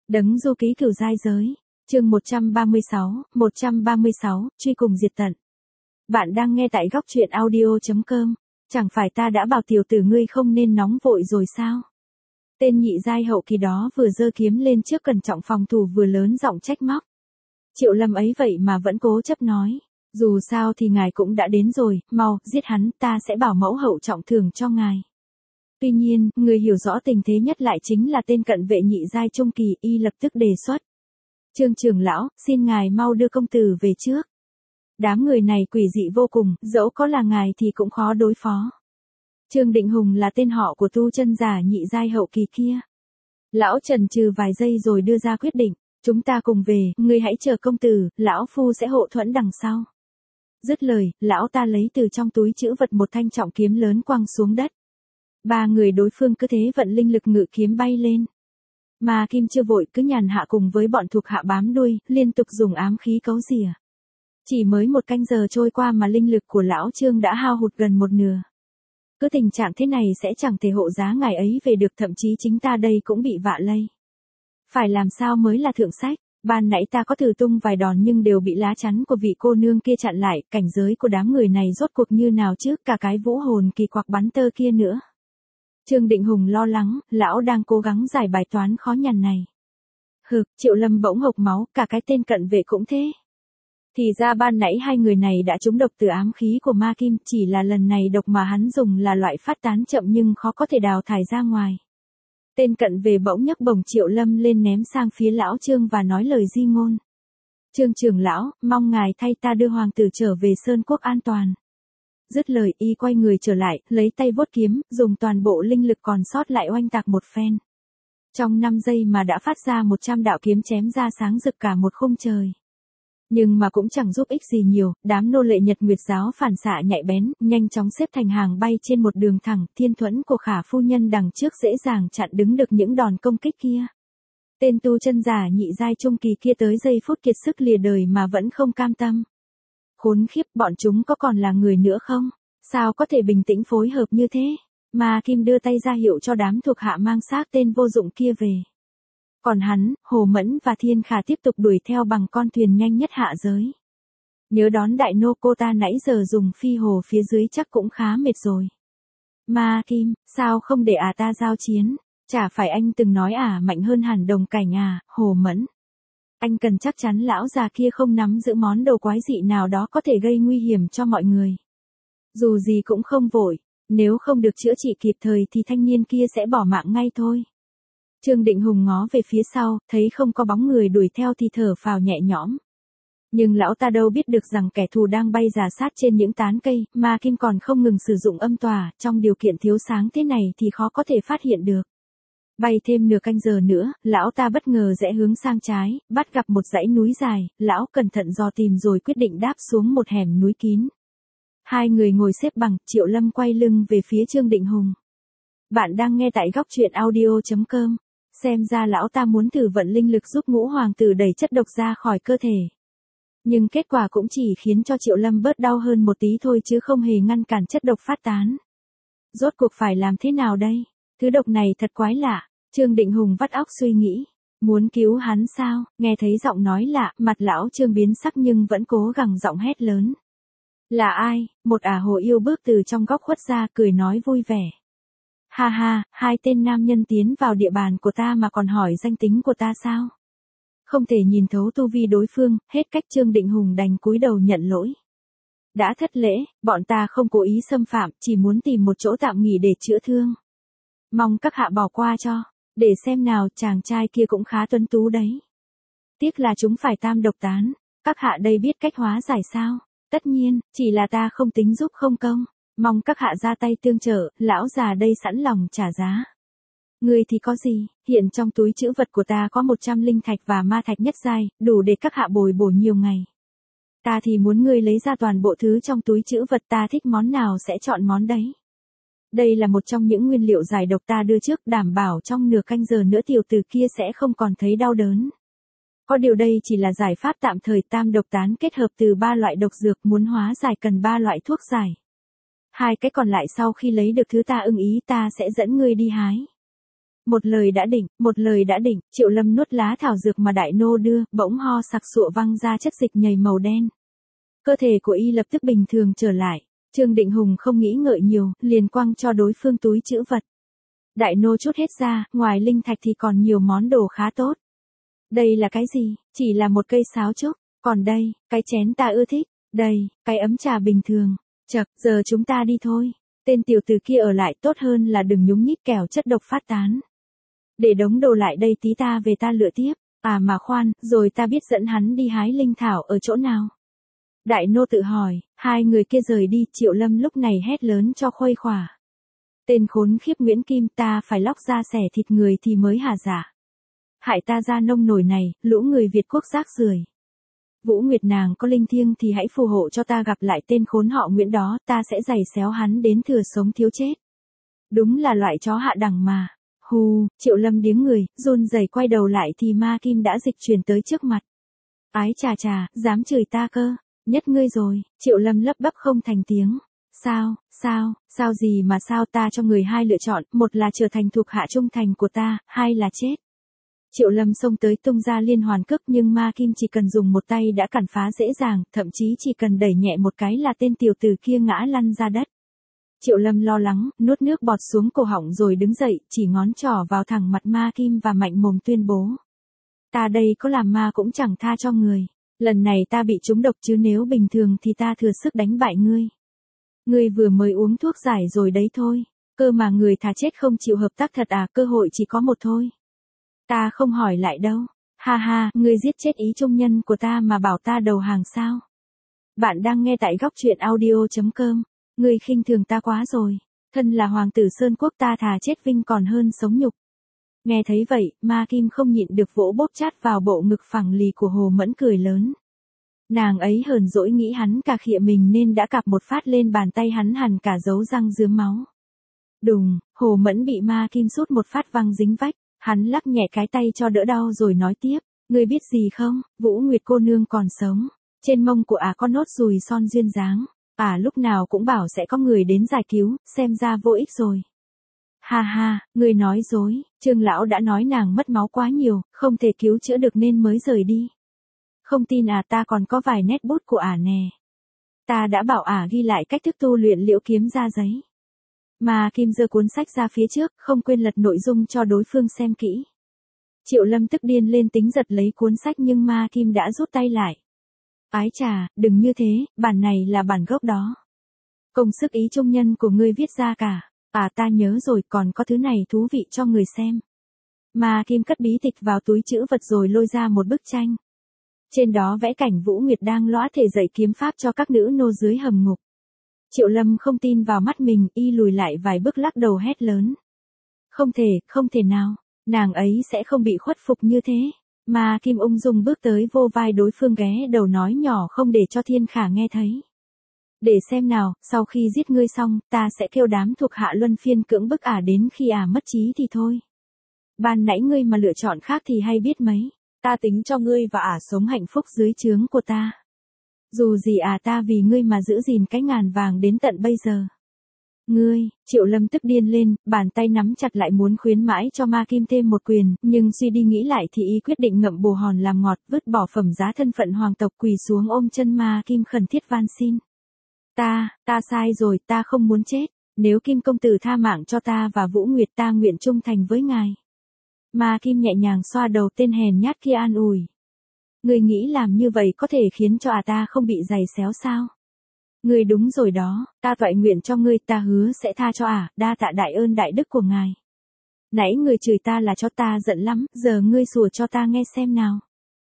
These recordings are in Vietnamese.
Đấng du ký cửu giai giới. Chương 136, truy cùng diệt tận. Bạn đang nghe tại góc truyện audio.com. Chẳng phải ta đã bảo tiểu tử ngươi không nên nóng vội rồi sao? Tên nhị giai hậu kỳ đó vừa giơ kiếm lên trước cẩn trọng phòng thủ vừa lớn giọng trách móc. Triệu Lâm ấy vậy mà vẫn cố chấp nói. Dù sao thì ngài cũng đã đến rồi, mau, giết hắn, ta sẽ bảo mẫu hậu trọng thưởng cho ngài. Tuy nhiên, người hiểu rõ tình thế nhất lại chính là tên cận vệ nhị giai trung kỳ, y lập tức đề xuất. Trương trưởng lão, xin ngài mau đưa công tử về trước. Đám người này quỷ dị vô cùng, dẫu có là ngài thì cũng khó đối phó. Trương Định Hùng là tên họ của tu chân giả nhị giai hậu kỳ kia. Lão chần chừ vài giây rồi đưa ra quyết định, chúng ta cùng về, ngươi hãy chờ công tử, lão phu sẽ hộ thuẫn đằng sau. Dứt lời, lão ta lấy từ trong túi trữ vật một thanh trọng kiếm lớn quăng xuống đất. Ba người đối phương cứ thế vận linh lực ngự kiếm bay lên. Mà Kim chưa vội cứ nhàn hạ cùng với bọn thuộc hạ bám đuôi, liên tục dùng ám khí cấu rỉa. Chỉ mới một canh giờ trôi qua mà linh lực của lão Trương đã hao hụt gần một nửa. Cứ tình trạng thế này sẽ chẳng thể hộ giá ngài ấy về được, thậm chí chính ta đây cũng bị vạ lây. Phải làm sao mới là thượng sách? Ban nãy ta có thử tung vài đòn nhưng đều bị lá chắn của vị cô nương kia chặn lại, cảnh giới của đám người này rốt cuộc như nào chứ, cả cái vũ hồn kỳ quặc bắn tơ kia nữa. Trương Định Hùng lo lắng, lão đang cố gắng giải bài toán khó nhằn này. Triệu Lâm bỗng hộc máu, cả cái tên cận vệ cũng thế. Thì ra ban nãy hai người này đã trúng độc từ ám khí của ma kim, chỉ là lần này độc mà hắn dùng là loại phát tán chậm nhưng khó có thể đào thải ra ngoài. Tên cận vệ bỗng nhấc bổng Triệu Lâm lên ném sang phía lão Trương và nói lời di ngôn. Trương trưởng lão, mong ngài thay ta đưa hoàng tử trở về Sơn Quốc an toàn. Dứt lời y quay người trở lại, lấy tay vuốt kiếm, dùng toàn bộ linh lực còn sót lại oanh tạc một phen. Trong 5 giây mà đã phát ra 100 đạo kiếm chém ra sáng rực cả một khung trời. Nhưng mà cũng chẳng giúp ích gì nhiều, đám nô lệ Nhật Nguyệt giáo phản xạ nhạy bén, nhanh chóng xếp thành hàng bay trên một đường thẳng, thiên thuẫn của Khả phu nhân đằng trước dễ dàng chặn đứng được những đòn công kích kia. Tên tu chân giả nhị giai trung kỳ kia tới giây phút kiệt sức lìa đời mà vẫn không cam tâm. Khốn khiếp, bọn chúng có còn là người nữa không? Sao có thể bình tĩnh phối hợp như thế? Mà Kim đưa tay ra hiệu cho đám thuộc hạ mang xác tên vô dụng kia về. Còn hắn, Hồ Mẫn và Thiên Khả tiếp tục đuổi theo bằng con thuyền nhanh nhất hạ giới. Nhớ đón đại nô cô ta nãy giờ dùng phi hồ phía dưới chắc cũng khá mệt rồi. Mà Kim, sao không để ta giao chiến? Chả phải anh từng nói mạnh hơn hẳn đồng cảnh Hồ Mẫn. Anh cần chắc chắn lão già kia không nắm giữ món đồ quái dị nào đó có thể gây nguy hiểm cho mọi người. Dù gì cũng không vội, nếu không được chữa trị kịp thời thì thanh niên kia sẽ bỏ mạng ngay thôi. Trương Định Hùng ngó về phía sau, thấy không có bóng người đuổi theo thì thở phào nhẹ nhõm. Nhưng lão ta đâu biết được rằng kẻ thù đang bay rà sát trên những tán cây, mà Kim còn không ngừng sử dụng âm tòa, trong điều kiện thiếu sáng thế này thì khó có thể phát hiện được. Bay thêm nửa canh giờ nữa, lão ta bất ngờ rẽ hướng sang trái, bắt gặp một dãy núi dài, lão cẩn thận dò tìm rồi quyết định đáp xuống một hẻm núi kín. Hai người ngồi xếp bằng, Triệu Lâm quay lưng về phía Trương Định Hùng. Bạn đang nghe tại góc truyện audio.com. Xem ra lão ta muốn thử vận linh lực giúp Ngũ hoàng tử đẩy chất độc ra khỏi cơ thể. Nhưng kết quả cũng chỉ khiến cho Triệu Lâm bớt đau hơn một tí thôi chứ không hề ngăn cản chất độc phát tán. Rốt cuộc phải làm thế nào đây? Thứ độc này thật quái lạ. Trương Định Hùng vắt óc suy nghĩ. Muốn cứu hắn sao? Nghe thấy giọng nói lạ, mặt lão Trương biến sắc nhưng vẫn cố gắng giọng hét lớn. Là ai? Một hồ yêu bước từ trong góc khuất ra cười nói vui vẻ. Ha ha, hai tên nam nhân tiến vào địa bàn của ta mà còn hỏi danh tính của ta sao? Không thể nhìn thấu tu vi đối phương, hết cách Trương Định Hùng đành cúi đầu nhận lỗi. Đã thất lễ, bọn ta không cố ý xâm phạm, chỉ muốn tìm một chỗ tạm nghỉ để chữa thương. Mong các hạ bỏ qua cho, để xem nào, chàng trai kia cũng khá tuấn tú đấy. Tiếc là chúng phải tam độc tán, các hạ đây biết cách hóa giải sao? Tất nhiên, chỉ là ta không tính giúp không công. Mong các hạ ra tay tương trợ, lão già đây sẵn lòng trả giá. Ngươi thì có gì, hiện trong túi trữ vật của ta có 100 linh thạch và ma thạch nhất giai, đủ để các hạ bồi bổ nhiều ngày. Ta thì muốn ngươi lấy ra toàn bộ thứ trong túi trữ vật, ta thích món nào sẽ chọn món đấy. Đây là một trong những nguyên liệu giải độc ta đưa trước, đảm bảo trong nửa canh giờ nữa tiểu tử kia sẽ không còn thấy đau đớn. Có điều đây chỉ là giải pháp tạm thời, tam độc tán kết hợp từ 3 loại độc dược, muốn hóa giải cần 3 loại thuốc giải. 2 cái còn lại sau khi lấy được thứ ta ưng ý ta sẽ dẫn ngươi đi hái. Một lời đã định, Triệu Lâm nuốt lá thảo dược mà Đại Nô đưa, bỗng ho sặc sụa văng ra chất dịch nhầy màu đen. Cơ thể của y lập tức bình thường trở lại. Trương Định Hùng không nghĩ ngợi nhiều, liền quăng cho đối phương túi trữ vật. Đại Nô chút hết ra, ngoài linh thạch thì còn nhiều món đồ khá tốt. Đây là cái gì? Chỉ là một cây sáo trúc. Còn đây, cái chén ta ưa thích. Đây, cái ấm trà bình thường. Chậc, giờ chúng ta đi thôi. Tên tiểu tử kia ở lại tốt hơn là đừng nhúng nhích kẻo chất độc phát tán. Để đống đồ lại đây tí ta về ta lựa tiếp. À mà khoan, rồi ta biết dẫn hắn đi hái linh thảo ở chỗ nào. Đại Nô tự hỏi, hai người kia rời đi, Triệu Lâm lúc này hét lớn cho khuây khỏa. Tên khốn khiếp Nguyễn Kim, ta phải lóc ra xẻ thịt người thì mới hả dạ. Hại ta ra nông nổi này, lũ người Việt quốc rác rưởi. Vũ Nguyệt nàng có linh thiêng thì hãy phù hộ cho ta gặp lại tên khốn họ Nguyễn đó, ta sẽ giày xéo hắn đến thừa sống thiếu chết. Đúng là loại chó hạ đẳng mà. Hù, Triệu Lâm điếng người, run rẩy quay đầu lại thì ma kim đã dịch chuyển tới trước mặt. Ái chà chà, dám chửi ta cơ, nhất ngươi rồi, Triệu Lâm lắp bắp không thành tiếng. Sao gì mà sao, ta cho người hai lựa chọn, một là trở thành thuộc hạ trung thành của ta, hai là chết. Triệu Lâm xông tới tung ra liên hoàn cước nhưng ma kim chỉ cần dùng một tay đã cản phá dễ dàng, thậm chí chỉ cần đẩy nhẹ một cái là tên tiểu tử kia ngã lăn ra đất. Triệu Lâm lo lắng, nuốt nước bọt xuống cổ họng rồi đứng dậy, chỉ ngón trỏ vào thẳng mặt ma kim và mạnh mồm tuyên bố. Ta đây có làm ma cũng chẳng tha cho người. Lần này ta bị trúng độc chứ nếu bình thường thì ta thừa sức đánh bại ngươi. Ngươi vừa mới uống thuốc giải rồi đấy thôi. Cơ mà người thà chết không chịu hợp tác thật à, cơ hội chỉ có một thôi. Ta không hỏi lại đâu. Ha ha, ngươi giết chết ý trung nhân của ta mà bảo ta đầu hàng sao? Bạn đang nghe tại góc truyện audio.com. Ngươi khinh thường ta quá rồi. Thân là hoàng tử Sơn Quốc ta thà chết vinh còn hơn sống nhục. Nghe thấy vậy, ma kim không nhịn được vỗ bóp chát vào bộ ngực phẳng lì của Hồ Mẫn cười lớn. Nàng ấy hờn dỗi nghĩ hắn cà khịa mình nên đã cạp một phát lên bàn tay hắn hằn cả dấu răng rướm máu. Đùng, Hồ Mẫn bị ma kim sút một phát văng dính vách, hắn lắc nhẹ cái tay cho đỡ đau rồi nói tiếp, ngươi biết gì không, Vũ Nguyệt cô nương còn sống, trên mông của có nốt ruồi son duyên dáng, lúc nào cũng bảo sẽ có người đến giải cứu, xem ra vô ích rồi. Ha ha, ngươi nói dối, Trương lão đã nói nàng mất máu quá nhiều, không thể cứu chữa được nên mới rời đi. Không tin ta còn có vài nét bút của nè. Ta đã bảo ghi lại cách thức tu luyện liễu kiếm ra giấy. Mà Kim giơ cuốn sách ra phía trước, không quên lật nội dung cho đối phương xem kỹ. Triệu Lâm tức điên lên tính giật lấy cuốn sách nhưng Ma Kim đã rút tay lại. Ái chà, đừng như thế, bản này là bản gốc đó. Công sức ý trung nhân của ngươi viết ra cả. Ta nhớ rồi, còn có thứ này thú vị cho người xem. Ma Kim cất bí tịch vào túi trữ vật rồi lôi ra một bức tranh. Trên đó vẽ cảnh Vũ Nguyệt đang lõa thể dạy kiếm pháp cho các nữ nô dưới hầm ngục. Triệu Lâm không tin vào mắt mình, y lùi lại vài bước lắc đầu hét lớn. Không thể nào, nàng ấy sẽ không bị khuất phục như thế. Mà Kim ung dung bước tới vô vai đối phương ghé đầu nói nhỏ không để cho Thiên Khả nghe thấy. Để xem nào, sau khi giết ngươi xong, ta sẽ kêu đám thuộc hạ luân phiên cưỡng bức đến khi mất trí thì thôi. Ban nãy ngươi mà lựa chọn khác thì hay biết mấy. Ta tính cho ngươi và sống hạnh phúc dưới trướng của ta. Dù gì ta vì ngươi mà giữ gìn cái ngàn vàng đến tận bây giờ. Ngươi, Triệu Lâm tức điên lên, bàn tay nắm chặt lại muốn khuyến mãi cho Ma Kim thêm một quyền, nhưng suy đi nghĩ lại thì y quyết định ngậm bồ hòn làm ngọt, vứt bỏ phẩm giá thân phận hoàng tộc quỳ xuống ôm chân Ma Kim khẩn thiết van xin. Ta sai rồi, ta không muốn chết, nếu Kim công tử tha mạng cho ta và Vũ Nguyệt ta nguyện trung thành với ngài. Ma Kim nhẹ nhàng xoa đầu tên hèn nhát kia an ủi. Ngươi nghĩ làm như vậy có thể khiến cho ta không bị giày xéo sao? Ngươi đúng rồi đó, ta toại nguyện cho ngươi, ta hứa sẽ tha cho đa tạ đại ơn đại đức của ngài. Nãy người chửi ta là cho ta giận lắm, giờ ngươi sủa cho ta nghe xem nào.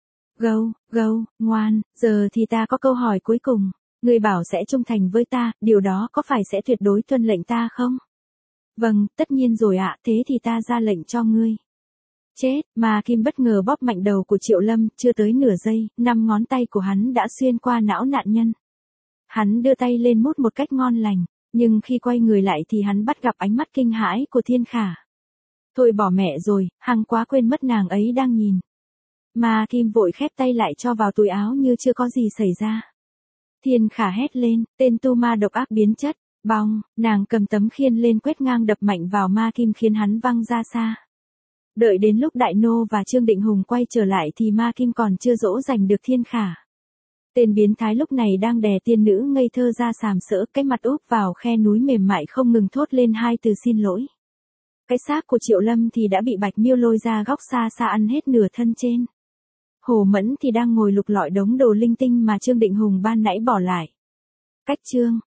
Gâu, ngoan, giờ thì ta có câu hỏi cuối cùng. Ngươi bảo sẽ trung thành với ta, điều đó có phải sẽ tuyệt đối tuân lệnh ta không? Vâng, tất nhiên rồi thế thì ta ra lệnh cho ngươi. Chết, mà Kim bất ngờ bóp mạnh đầu của Triệu Lâm, chưa tới nửa giây, 5 ngón tay của hắn đã xuyên qua não nạn nhân. Hắn đưa tay lên mút một cách ngon lành, nhưng khi quay người lại thì hắn bắt gặp ánh mắt kinh hãi của Thiên Khả. Thôi bỏ mẹ rồi, hăng quá quên mất nàng ấy đang nhìn. Mà Kim vội khép tay lại cho vào túi áo như chưa có gì xảy ra. Thiên Khả hét lên, tên tu ma độc ác biến chất, bong, nàng cầm tấm khiên lên quét ngang đập mạnh vào Ma Kim khiến hắn văng ra xa. Đợi đến lúc Đại Nô và Trương Định Hùng quay trở lại thì Ma Kim còn chưa dỗ dành được Thiên Khả. Tên biến thái lúc này đang đè tiên nữ ngây thơ ra sàm sỡ, cái mặt úp vào khe núi mềm mại không ngừng thốt lên hai từ xin lỗi. Cái xác của Triệu Lâm thì đã bị Bạch Miêu lôi ra góc xa xa ăn hết nửa thân trên. Hồ Mẫn thì đang ngồi lục lọi đống đồ linh tinh mà Trương Định Hùng ban nãy bỏ lại. Cách chương